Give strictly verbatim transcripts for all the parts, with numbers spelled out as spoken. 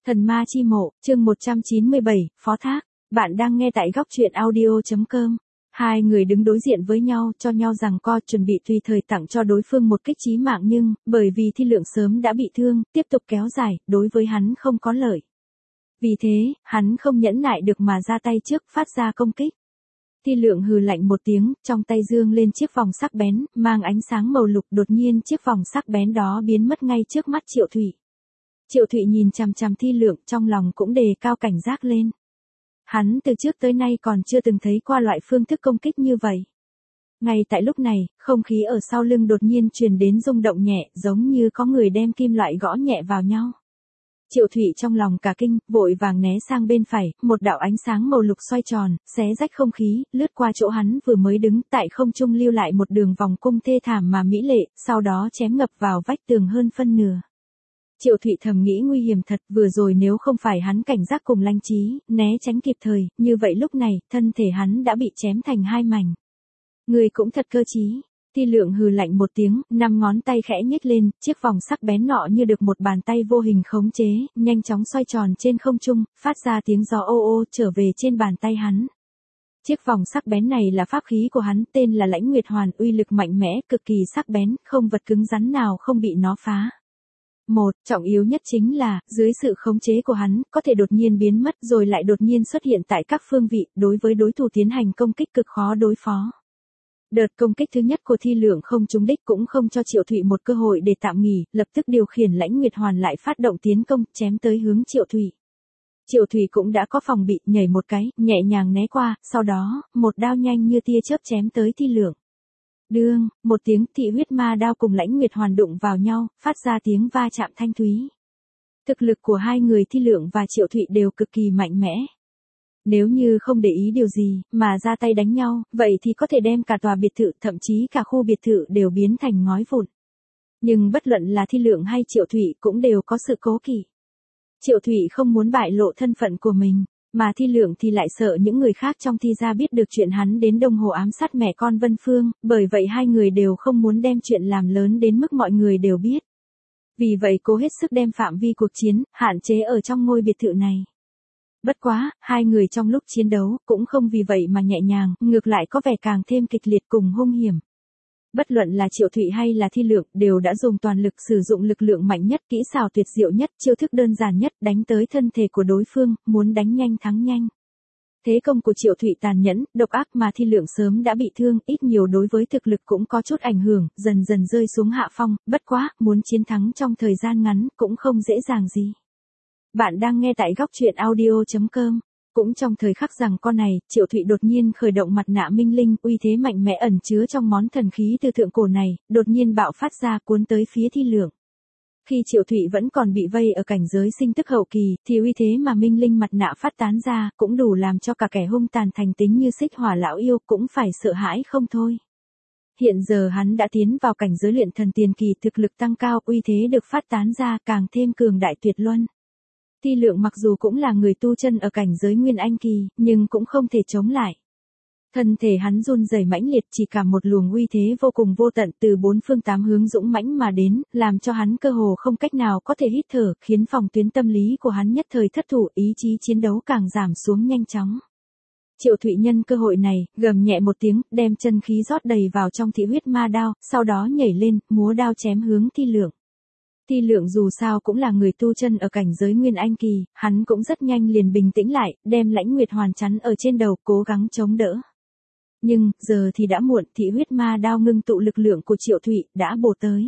Thần ma chi mộ, chương một trăm chín mươi bảy, phó thác. Bạn đang nghe tại góc truyện audio chấm com. Hai người đứng đối diện với nhau, cho nhau giằng co, chuẩn bị tùy thời tặng cho đối phương một kích chí mạng, nhưng bởi vì Thi Lượng sớm đã bị thương, tiếp tục kéo dài, đối với hắn không có lợi. Vì thế, hắn không nhẫn nại được mà ra tay trước, phát ra công kích. Thi Lượng hừ lạnh một tiếng, trong tay dương lên chiếc vòng sắc bén, mang ánh sáng màu lục, đột nhiên chiếc vòng sắc bén đó biến mất ngay trước mắt Triệu Thụy. Triệu Thụy nhìn chằm chằm Thi Lượng, trong lòng cũng đề cao cảnh giác lên. Hắn từ trước tới nay còn chưa từng thấy qua loại phương thức công kích như vậy. Ngay tại lúc này, không khí ở sau lưng đột nhiên truyền đến rung động nhẹ, giống như có người đem kim loại gõ nhẹ vào nhau. Triệu Thụy trong lòng cả kinh, vội vàng né sang bên phải, một đạo ánh sáng màu lục xoay tròn, xé rách không khí, lướt qua chỗ hắn vừa mới đứng, tại không trung lưu lại một đường vòng cung thê thảm mà mỹ lệ, sau đó chém ngập vào vách tường hơn phân nửa. Triệu Thụy thầm nghĩ nguy hiểm thật, vừa rồi nếu không phải hắn cảnh giác cùng lanh trí, né tránh kịp thời, như vậy lúc này, thân thể hắn đã bị chém thành hai mảnh. Người cũng thật cơ trí. Thi Lượng hừ lạnh một tiếng, năm ngón tay khẽ nhếch lên, chiếc vòng sắc bén nọ như được một bàn tay vô hình khống chế, nhanh chóng xoay tròn trên không trung, phát ra tiếng gió ô ô trở về trên bàn tay hắn. Chiếc vòng sắc bén này là pháp khí của hắn, tên là Lãnh Nguyệt Hoàn, uy lực mạnh mẽ, cực kỳ sắc bén, không vật cứng rắn nào không bị nó phá. Một, trọng yếu nhất chính là, dưới sự khống chế của hắn, có thể đột nhiên biến mất rồi lại đột nhiên xuất hiện tại các phương vị, đối với đối thủ tiến hành công kích cực khó đối phó. Đợt công kích thứ nhất của Thi Lượng không trúng đích cũng không cho Triệu Thụy một cơ hội để tạm nghỉ, lập tức điều khiển Lãnh Nguyệt Hoàn lại phát động tiến công, chém tới hướng Triệu Thụy. Triệu Thụy cũng đã có phòng bị, nhảy một cái, nhẹ nhàng né qua, sau đó, một đao nhanh như tia chớp chém tới Thi Lượng. Đương, một tiếng, Thị huyết ma đao cùng Lãnh Nguyệt Hoàn đụng vào nhau, phát ra tiếng va chạm thanh thúy. Thực lực của hai người Thi Lượng và Triệu Thụy đều cực kỳ mạnh mẽ. Nếu như không để ý điều gì, mà ra tay đánh nhau, vậy thì có thể đem cả tòa biệt thự, thậm chí cả khu biệt thự đều biến thành ngói vụn. Nhưng bất luận là Thi Lượng hay Triệu Thụy cũng đều có sự cố kỵ. Triệu Thụy không muốn bại lộ thân phận của mình, mà Thi Lượng thì lại sợ những người khác trong Thi gia biết được chuyện hắn đến Đông Hồ ám sát mẹ con Vân Phương, bởi vậy hai người đều không muốn đem chuyện làm lớn đến mức mọi người đều biết. Vì vậy cố hết sức đem phạm vi cuộc chiến, hạn chế ở trong ngôi biệt thự này. Bất quá, hai người trong lúc chiến đấu, cũng không vì vậy mà nhẹ nhàng, ngược lại có vẻ càng thêm kịch liệt cùng hung hiểm. Bất luận là Triệu Thụy hay là Thi Lượng, đều đã dùng toàn lực sử dụng lực lượng mạnh nhất, kỹ xảo tuyệt diệu nhất, chiêu thức đơn giản nhất, đánh tới thân thể của đối phương, muốn đánh nhanh thắng nhanh. Thế công của Triệu Thụy tàn nhẫn, độc ác mà Thi Lượng sớm đã bị thương, ít nhiều đối với thực lực cũng có chút ảnh hưởng, dần dần rơi xuống hạ phong, bất quá, muốn chiến thắng trong thời gian ngắn, cũng không dễ dàng gì. Bạn đang nghe tại góc truyện audio chấm com. Cũng trong thời khắc rằng con này, Triệu Thụy đột nhiên khởi động mặt nạ minh linh, uy thế mạnh mẽ ẩn chứa trong món thần khí từ thượng cổ này, đột nhiên bạo phát ra cuốn tới phía Thi Lượng. Khi Triệu Thụy vẫn còn bị vây ở cảnh giới sinh tức hậu kỳ, thì uy thế mà minh linh mặt nạ phát tán ra, cũng đủ làm cho cả kẻ hung tàn thành tính như Xích Hỏa lão yêu cũng phải sợ hãi không thôi. Hiện giờ hắn đã tiến vào cảnh giới luyện thần tiền kỳ, thực lực tăng cao, uy thế được phát tán ra càng thêm cường đại tuyệt luân. Thi Lượng mặc dù cũng là người tu chân ở cảnh giới Nguyên Anh kỳ, nhưng cũng không thể chống lại. Thân thể hắn run rẩy mãnh liệt, chỉ cảm một luồng uy thế vô cùng vô tận từ bốn phương tám hướng dũng mãnh mà đến, làm cho hắn cơ hồ không cách nào có thể hít thở, khiến phòng tuyến tâm lý của hắn nhất thời thất thủ, ý chí chiến đấu càng giảm xuống nhanh chóng. Triệu Thụy nhân cơ hội này, gầm nhẹ một tiếng, đem chân khí rót đầy vào trong thị huyết ma đao, sau đó nhảy lên, múa đao chém hướng Thi Lượng. Thi Lượng dù sao cũng là người tu chân ở cảnh giới Nguyên Anh kỳ, hắn cũng rất nhanh liền bình tĩnh lại, đem Lãnh Nguyệt Hoàn chắn ở trên đầu, cố gắng chống đỡ. Nhưng, giờ thì đã muộn, thị huyết ma đao ngưng tụ lực lượng của Triệu Thụy, đã bổ tới.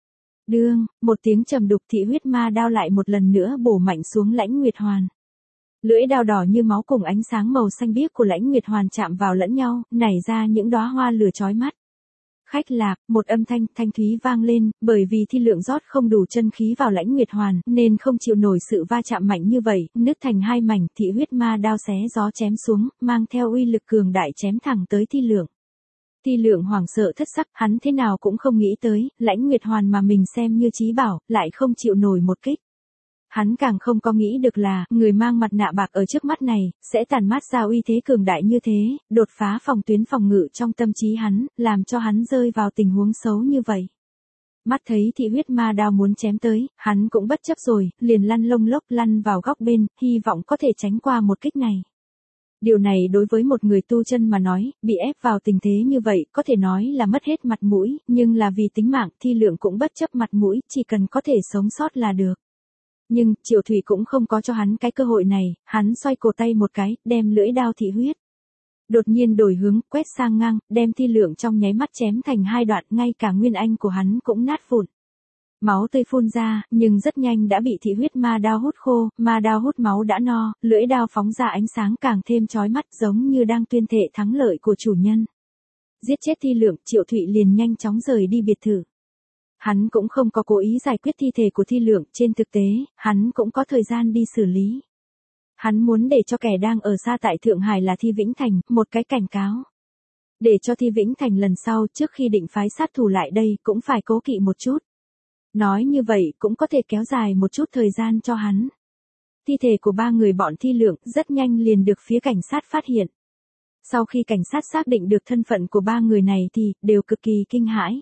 Đương, một tiếng trầm đục, thị huyết ma đao lại một lần nữa bổ mạnh xuống Lãnh Nguyệt Hoàn. Lưỡi đao đỏ như máu cùng ánh sáng màu xanh biếc của Lãnh Nguyệt Hoàn chạm vào lẫn nhau, nảy ra những đóa hoa lửa chói mắt. Khách lạc, một âm thanh thanh thúy vang lên, bởi vì Thi Lượng rót không đủ chân khí vào Lãnh Nguyệt Hoàn, nên không chịu nổi sự va chạm mạnh như vậy, nứt thành hai mảnh, thị huyết ma đao xé gió chém xuống, mang theo uy lực cường đại chém thẳng tới Thi Lượng. Thi Lượng hoảng sợ thất sắc, hắn thế nào cũng không nghĩ tới, Lãnh Nguyệt Hoàn mà mình xem như chí bảo, lại không chịu nổi một kích. Hắn càng không có nghĩ được là, người mang mặt nạ bạc ở trước mắt này, sẽ tàn mát ra uy thế cường đại như thế, đột phá phòng tuyến phòng ngự trong tâm trí hắn, làm cho hắn rơi vào tình huống xấu như vậy. Mắt thấy thị huyết ma đao muốn chém tới, hắn cũng bất chấp rồi, liền lăn lông lốc lăn vào góc bên, hy vọng có thể tránh qua một kích này. Điều này đối với một người tu chân mà nói, bị ép vào tình thế như vậy, có thể nói là mất hết mặt mũi, nhưng là vì tính mạng, Thi Lượng cũng bất chấp mặt mũi, chỉ cần có thể sống sót là được. Nhưng, Triệu Thụy cũng không có cho hắn cái cơ hội này, hắn xoay cổ tay một cái, đem lưỡi đao thị huyết. Đột nhiên đổi hướng, quét sang ngang, đem Thi Lượng trong nháy mắt chém thành hai đoạn, ngay cả nguyên anh của hắn cũng nát vụn. Máu tươi phun ra, nhưng rất nhanh đã bị thị huyết ma đao hút khô, ma đao hút máu đã no, lưỡi đao phóng ra ánh sáng càng thêm chói mắt giống như đang tuyên thệ thắng lợi của chủ nhân. Giết chết Thi Lượng, Triệu Thụy liền nhanh chóng rời đi biệt thự. Hắn cũng không có cố ý giải quyết thi thể của Thi Lượng, trên thực tế, hắn cũng có thời gian đi xử lý. Hắn muốn để cho kẻ đang ở xa tại Thượng Hải là Thi Vĩnh Thành, một cái cảnh cáo. Để cho Thi Vĩnh Thành lần sau trước khi định phái sát thủ lại đây cũng phải cố kỵ một chút. Nói như vậy cũng có thể kéo dài một chút thời gian cho hắn. Thi thể của ba người bọn Thi Lượng rất nhanh liền được phía cảnh sát phát hiện. Sau khi cảnh sát xác định được thân phận của ba người này thì đều cực kỳ kinh hãi.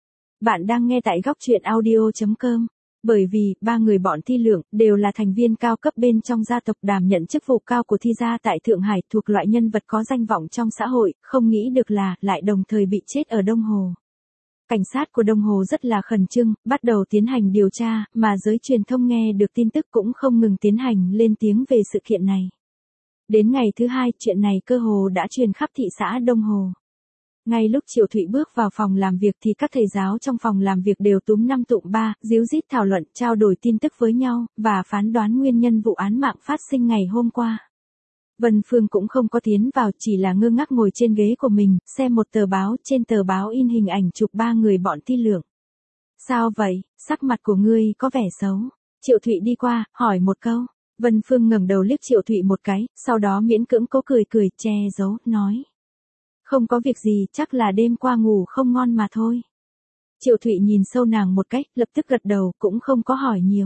Bạn đang nghe tại góc truyện audio chấm com. Bởi vì, ba người bọn Thi Lượng đều là thành viên cao cấp bên trong gia tộc đảm nhận chức vụ cao của Thi gia tại Thượng Hải thuộc loại nhân vật có danh vọng trong xã hội, không nghĩ được là lại đồng thời bị chết ở Đông Hồ. Cảnh sát của Đông Hồ rất là khẩn trương, bắt đầu tiến hành điều tra, mà giới truyền thông nghe được tin tức cũng không ngừng tiến hành lên tiếng về sự kiện này. Đến ngày thứ hai, chuyện này cơ hồ đã truyền khắp thị xã Đông Hồ. Ngay lúc Triệu Thụy bước vào phòng làm việc thì các thầy giáo trong phòng làm việc đều túm năm tụm ba, díu dít thảo luận, trao đổi tin tức với nhau, và phán đoán nguyên nhân vụ án mạng phát sinh ngày hôm qua. Vân Phương cũng không có tiến vào, chỉ là ngơ ngác ngồi trên ghế của mình, xem một tờ báo, trên tờ báo in hình ảnh chụp ba người bọn Thi Lượng. Sao vậy, sắc mặt của ngươi có vẻ xấu. Triệu Thụy đi qua, hỏi một câu. Vân Phương ngẩng đầu liếc Triệu Thụy một cái, sau đó miễn cưỡng cố cười cười, che giấu, nói. Không có việc gì, chắc là đêm qua ngủ không ngon mà thôi. Triệu Thụy nhìn sâu nàng một cách, lập tức gật đầu, cũng không có hỏi nhiều.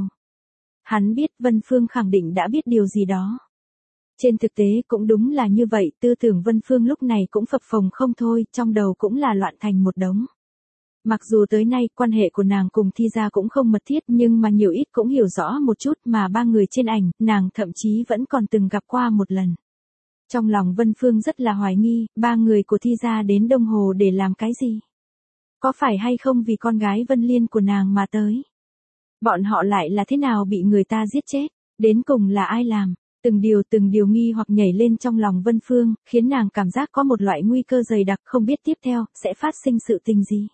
Hắn biết Vân Phương khẳng định đã biết điều gì đó. Trên thực tế cũng đúng là như vậy, tư tưởng Vân Phương lúc này cũng phập phồng không thôi, trong đầu cũng là loạn thành một đống. Mặc dù tới nay quan hệ của nàng cùng Thi gia cũng không mật thiết nhưng mà nhiều ít cũng hiểu rõ một chút mà ba người trên ảnh, nàng thậm chí vẫn còn từng gặp qua một lần. Trong lòng Vân Phương rất là hoài nghi, ba người của Thi gia đến Đông Hồ để làm cái gì? Có phải hay không vì con gái Vân Liên của nàng mà tới? Bọn họ lại là thế nào bị người ta giết chết? Đến cùng là ai làm? Từng điều từng điều nghi hoặc nhảy lên trong lòng Vân Phương, khiến nàng cảm giác có một loại nguy cơ dày đặc không biết tiếp theo sẽ phát sinh sự tình gì.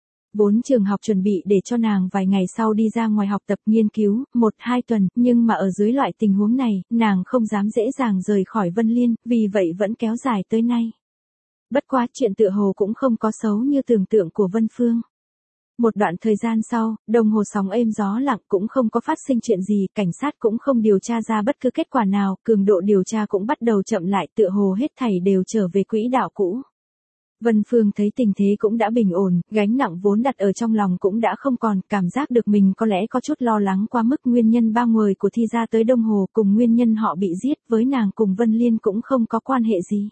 Bốn trường học chuẩn bị để cho nàng vài ngày sau đi ra ngoài học tập nghiên cứu, một hai tuần, nhưng mà ở dưới loại tình huống này, nàng không dám dễ dàng rời khỏi Vân Liên, vì vậy vẫn kéo dài tới nay. Bất quá chuyện tựa hồ cũng không có xấu như tưởng tượng của Vân Phương. Một đoạn thời gian sau, Đông Hồ sóng êm gió lặng cũng không có phát sinh chuyện gì, cảnh sát cũng không điều tra ra bất cứ kết quả nào, cường độ điều tra cũng bắt đầu chậm lại, tựa hồ hết thảy đều trở về quỹ đạo cũ. Vân Phương thấy tình thế cũng đã bình ổn, gánh nặng vốn đặt ở trong lòng cũng đã không còn, cảm giác được mình có lẽ có chút lo lắng quá mức. Nguyên nhân ba người của Thi gia tới Đông Hồ cùng nguyên nhân họ bị giết với nàng cùng Vân Liên cũng không có quan hệ gì.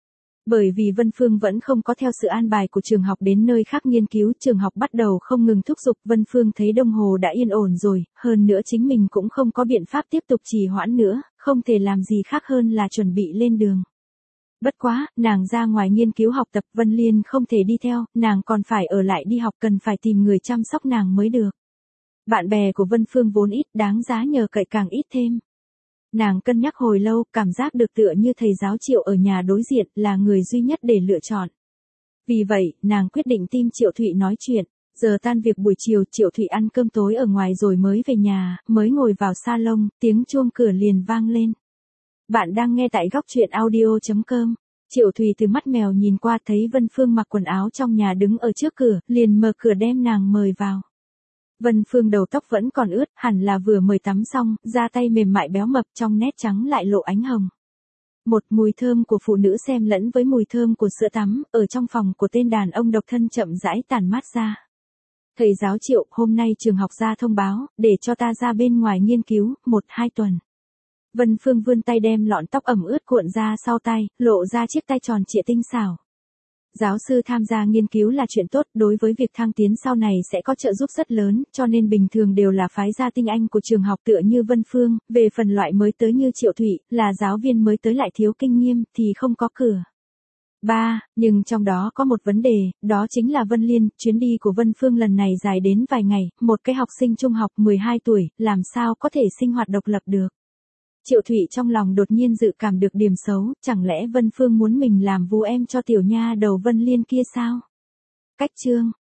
Bởi vì Vân Phương vẫn không có theo sự an bài của trường học đến nơi khác nghiên cứu, trường học bắt đầu không ngừng thúc giục, Vân Phương thấy Đông Hồ đã yên ổn rồi, hơn nữa chính mình cũng không có biện pháp tiếp tục trì hoãn nữa, không thể làm gì khác hơn là chuẩn bị lên đường. Bất quá, nàng ra ngoài nghiên cứu học tập, Vân Liên không thể đi theo, nàng còn phải ở lại đi học, cần phải tìm người chăm sóc nàng mới được. Bạn bè của Vân Phương vốn ít, đáng giá nhờ cậy càng ít thêm. Nàng cân nhắc hồi lâu, cảm giác được tựa như thầy giáo Triệu ở nhà đối diện là người duy nhất để lựa chọn. Vì vậy, nàng quyết định tìm Triệu Thụy nói chuyện. Giờ tan việc buổi chiều, Triệu Thụy ăn cơm tối ở ngoài rồi mới về nhà, mới ngồi vào salon, tiếng chuông cửa liền vang lên. Bạn đang nghe tại góc truyện audio chấm com. Triệu Thụy từ mắt mèo nhìn qua thấy Vân Phương mặc quần áo trong nhà đứng ở trước cửa, liền mở cửa đem nàng mời vào. Vân Phương đầu tóc vẫn còn ướt, hẳn là vừa mới tắm xong, da tay mềm mại béo mập trong nét trắng lại lộ ánh hồng. Một mùi thơm của phụ nữ xen lẫn với mùi thơm của sữa tắm, ở trong phòng của tên đàn ông độc thân chậm rãi tản mát ra. Thầy giáo Triệu, hôm nay trường học ra thông báo, để cho ta ra bên ngoài nghiên cứu, một hai tuần. Vân Phương vươn tay đem lọn tóc ẩm ướt cuộn ra sau tay, lộ ra chiếc tay tròn trịa tinh xảo. Giáo sư tham gia nghiên cứu là chuyện tốt, đối với việc thăng tiến sau này sẽ có trợ giúp rất lớn, cho nên bình thường đều là phái gia tinh anh của trường học tựa như Vân Phương, về phần loại mới tới như Triệu Thụy, là giáo viên mới tới lại thiếu kinh nghiệm thì không có cửa. ba. Nhưng trong đó có một vấn đề, đó chính là Vân Liên, chuyến đi của Vân Phương lần này dài đến vài ngày, một cái học sinh trung học mười hai tuổi, làm sao có thể sinh hoạt độc lập được. Triệu Thụy trong lòng đột nhiên dự cảm được điểm xấu, chẳng lẽ Vân Phương muốn mình làm vú em cho tiểu nha đầu Vân Liên kia sao? Cách chương